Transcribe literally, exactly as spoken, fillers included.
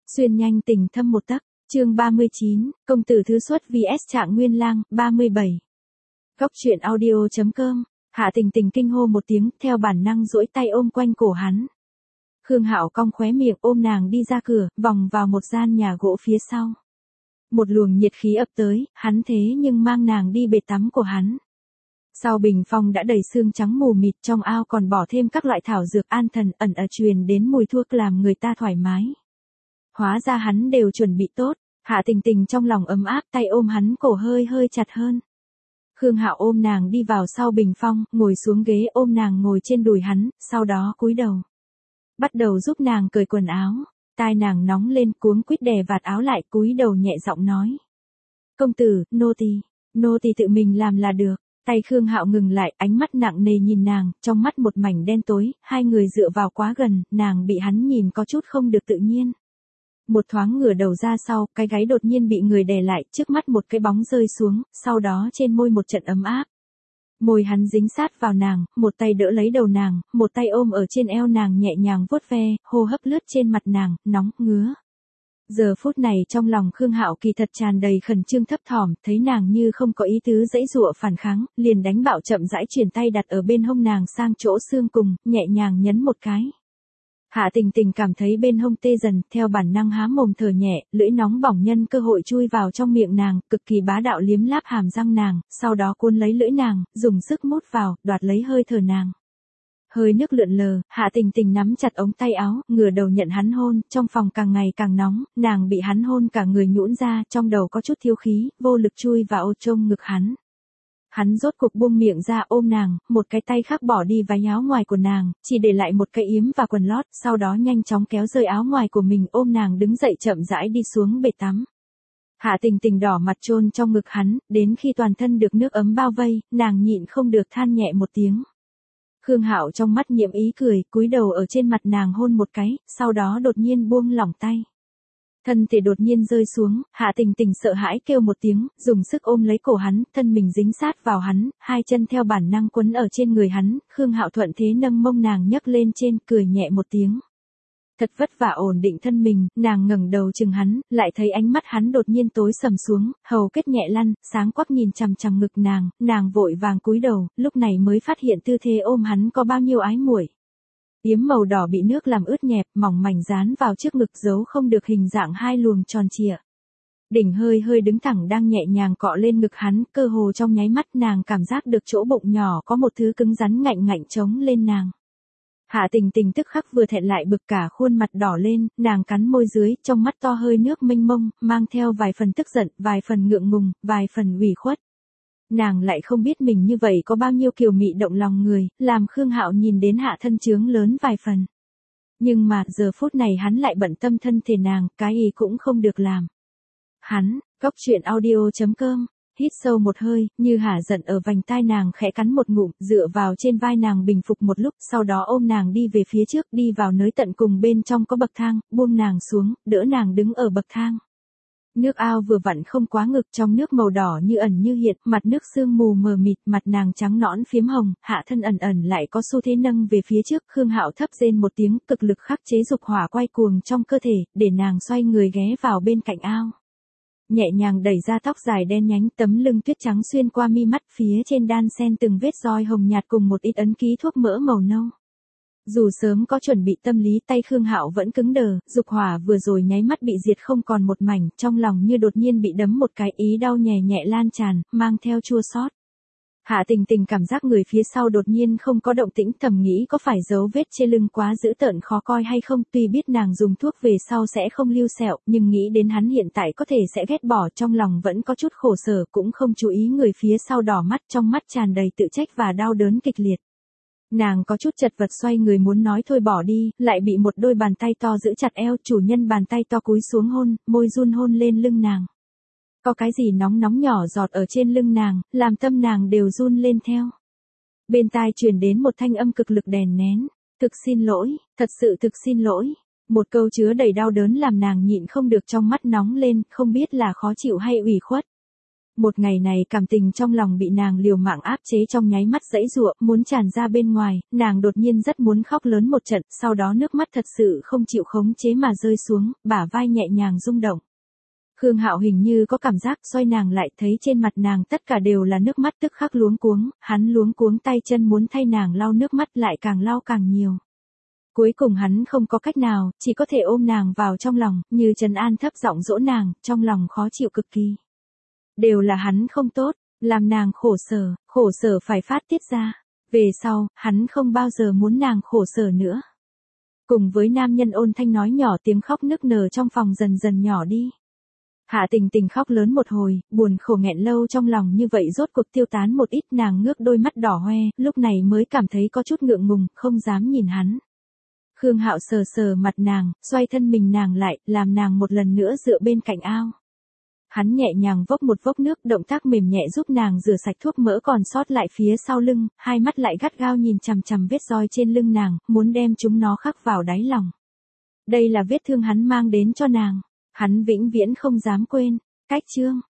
Xuyên nhanh tình thâm một tấc, chương ba mươi chín, công tử thứ xuất vs Trạng Nguyên Lang, ba mươi bảy. Góc truyện audio.com, Hạ Tình Tình kinh hô một tiếng, theo bản năng duỗi tay ôm quanh cổ hắn. Khương Hạo cong khóe miệng ôm nàng đi ra cửa, vòng vào một gian nhà gỗ phía sau. Một luồng nhiệt khí ập tới, hắn thế nhưng mang nàng đi bể tắm của hắn. Sau bình phong đã đầy sương trắng mù mịt, trong ao còn bỏ thêm các loại thảo dược an thần, ẩn ở truyền đến mùi thuốc làm người ta thoải mái. Hóa ra hắn đều chuẩn bị tốt. Hạ Tình Tình trong lòng ấm áp, tay ôm hắn cổ hơi hơi chặt hơn. Khương Hạo ôm nàng đi vào sau bình phong, ngồi xuống ghế ôm nàng ngồi trên đùi hắn, sau đó cúi đầu. Bắt đầu giúp nàng cởi quần áo, tai nàng nóng lên cuống quýt đè vạt áo lại, cúi đầu nhẹ giọng nói. Công tử, nô tỳ, nô tỳ tự mình làm là được. Tay Khương Hạo ngừng lại, ánh mắt nặng nề nhìn nàng, trong mắt một mảnh đen tối, hai người dựa vào quá gần, nàng bị hắn nhìn có chút không được tự nhiên. Một thoáng ngửa đầu ra sau, cái gáy đột nhiên bị người đè lại, trước mắt một cái bóng rơi xuống, sau đó trên môi một trận ấm áp. Môi hắn dính sát vào nàng, một tay đỡ lấy đầu nàng, một tay ôm ở trên eo nàng nhẹ nhàng vuốt ve, hô hấp lướt trên mặt nàng, nóng, ngứa. Giờ phút này trong lòng Khương Hạo kỳ thật tràn đầy khẩn trương thấp thỏm, thấy nàng như không có ý tứ dãy dụa phản kháng, liền đánh bạo chậm rãi chuyển tay đặt ở bên hông nàng sang chỗ xương cùng, nhẹ nhàng nhấn một cái. Hạ Tình Tình cảm thấy bên hông tê dần, theo bản năng há mồm thở nhẹ, lưỡi nóng bỏng nhân cơ hội chui vào trong miệng nàng, cực kỳ bá đạo liếm láp hàm răng nàng, sau đó cuốn lấy lưỡi nàng, dùng sức mút vào, đoạt lấy hơi thở nàng. Hơi nước lượn lờ, Hạ Tình Tình nắm chặt ống tay áo, ngửa đầu nhận hắn hôn, trong phòng càng ngày càng nóng, nàng bị hắn hôn cả người nhũn ra, trong đầu có chút thiếu khí, vô lực chui vào trong ngực hắn. Hắn rốt cuộc buông miệng ra ôm nàng, một cái tay khác bỏ đi váy áo ngoài của nàng, chỉ để lại một cái yếm và quần lót, sau đó nhanh chóng kéo rơi áo ngoài của mình ôm nàng đứng dậy chậm rãi đi xuống bể tắm. Hạ Tình Tình đỏ mặt chôn trong ngực hắn, đến khi toàn thân được nước ấm bao vây, nàng nhịn không được than nhẹ một tiếng. Khương Hạo trong mắt nhiễm ý cười, cúi đầu ở trên mặt nàng hôn một cái, sau đó đột nhiên buông lỏng tay. Thân thể đột nhiên rơi xuống, Hạ Tình Tình sợ hãi kêu một tiếng, dùng sức ôm lấy cổ hắn, thân mình dính sát vào hắn, hai chân theo bản năng quấn ở trên người hắn, Khương Hạo thuận thế nâng mông nàng nhấc lên trên, cười nhẹ một tiếng. Thật vất vả ổn định thân mình, nàng ngẩng đầu chừng hắn, lại thấy ánh mắt hắn đột nhiên tối sầm xuống, hầu kết nhẹ lăn, sáng quắc nhìn chằm chằm ngực nàng, nàng vội vàng cúi đầu, lúc này mới phát hiện tư thế ôm hắn có bao nhiêu ái muội. Yếm màu đỏ bị nước làm ướt nhẹp, mỏng mảnh dán vào trước ngực giấu không được hình dạng hai luồng tròn trịa. Đỉnh hơi hơi đứng thẳng đang nhẹ nhàng cọ lên ngực hắn, cơ hồ trong nháy mắt nàng cảm giác được chỗ bụng nhỏ có một thứ cứng rắn ngạnh ngạnh chống lên nàng. Hạ Tình Tình tức khắc vừa thẹn lại bực cả khuôn mặt đỏ lên, nàng cắn môi dưới, trong mắt to hơi nước mênh mông, mang theo vài phần tức giận, vài phần ngượng ngùng, vài phần ủy khuất. Nàng lại không biết mình như vậy có bao nhiêu kiều mị động lòng người, làm Khương Hạo nhìn đến hạ thân trướng lớn vài phần. Nhưng mà, giờ phút này hắn lại bận tâm thân thể nàng, cái gì cũng không được làm. Hắn, góc truyện audio.com, hít sâu một hơi, như hả giận ở vành tai nàng khẽ cắn một ngụm, dựa vào trên vai nàng bình phục một lúc, sau đó ôm nàng đi về phía trước, đi vào nơi tận cùng bên trong có bậc thang, buông nàng xuống, đỡ nàng đứng ở bậc thang. Nước ao vừa vặn không quá ngực, trong nước màu đỏ như ẩn như hiện, mặt nước sương mù mờ mịt, mặt nàng trắng nõn phiếm hồng, hạ thân ẩn ẩn lại có xu thế nâng về phía trước, Khương Hạo thấp rên một tiếng, cực lực khắc chế dục hỏa quay cuồng trong cơ thể, để nàng xoay người ghé vào bên cạnh ao. Nhẹ nhàng đẩy ra tóc dài đen nhánh, tấm lưng tuyết trắng xuyên qua mi mắt, phía trên đan sen từng vết roi hồng nhạt cùng một ít ấn ký thuốc mỡ màu nâu. Dù sớm có chuẩn bị tâm lý, tay Khương Hạo vẫn cứng đờ, dục hỏa vừa rồi nháy mắt bị diệt không còn một mảnh, trong lòng như đột nhiên bị đấm một cái, ý đau nhẹ nhẹ lan tràn, mang theo chua xót. Hạ Tình Tình cảm giác người phía sau đột nhiên không có động tĩnh, thầm nghĩ có phải dấu vết trên lưng quá dữ tợn khó coi hay không, tuy biết nàng dùng thuốc về sau sẽ không lưu sẹo, nhưng nghĩ đến hắn hiện tại có thể sẽ ghét bỏ, trong lòng vẫn có chút khổ sở, cũng không chú ý người phía sau đỏ mắt, trong mắt tràn đầy tự trách và đau đớn kịch liệt. Nàng có chút chật vật xoay người muốn nói thôi bỏ đi, lại bị một đôi bàn tay to giữ chặt eo, chủ nhân bàn tay to cúi xuống hôn, môi run hôn lên lưng nàng. Có cái gì nóng nóng nhỏ giọt ở trên lưng nàng, làm tâm nàng đều run lên theo. Bên tai truyền đến một thanh âm cực lực đèn nén, thực xin lỗi, thật sự thực xin lỗi. Một câu chứa đầy đau đớn làm nàng nhịn không được trong mắt nóng lên, không biết là khó chịu hay ủy khuất. Một ngày này cảm tình trong lòng bị nàng liều mạng áp chế trong nháy mắt giãy giụa, muốn tràn ra bên ngoài, nàng đột nhiên rất muốn khóc lớn một trận, sau đó nước mắt thật sự không chịu khống chế mà rơi xuống, bả vai nhẹ nhàng rung động. Khương Hạo hình như có cảm giác, xoay nàng lại, thấy trên mặt nàng tất cả đều là nước mắt, tức khắc luống cuống, hắn luống cuống tay chân muốn thay nàng lau nước mắt, lại càng lau càng nhiều. Cuối cùng hắn không có cách nào, chỉ có thể ôm nàng vào trong lòng, như trấn an thấp giọng dỗ nàng, trong lòng khó chịu cực kỳ. Đều là hắn không tốt, làm nàng khổ sở, khổ sở phải phát tiết ra. Về sau, hắn không bao giờ muốn nàng khổ sở nữa. Cùng với nam nhân ôn thanh nói nhỏ, tiếng khóc nức nở trong phòng dần dần nhỏ đi. Hạ Tình Tình khóc lớn một hồi, buồn khổ nghẹn lâu trong lòng như vậy rốt cuộc tiêu tán một ít, nàng ngước đôi mắt đỏ hoe, lúc này mới cảm thấy có chút ngượng ngùng, không dám nhìn hắn. Khương Hạo sờ sờ mặt nàng, xoay thân mình nàng lại, làm nàng một lần nữa dựa bên cạnh ao. Hắn nhẹ nhàng vốc một vốc nước, động tác mềm nhẹ giúp nàng rửa sạch thuốc mỡ còn sót lại phía sau lưng, hai mắt lại gắt gao nhìn chằm chằm vết roi trên lưng nàng, muốn đem chúng nó khắc vào đáy lòng. Đây là vết thương hắn mang đến cho nàng, hắn vĩnh viễn không dám quên. Cách chương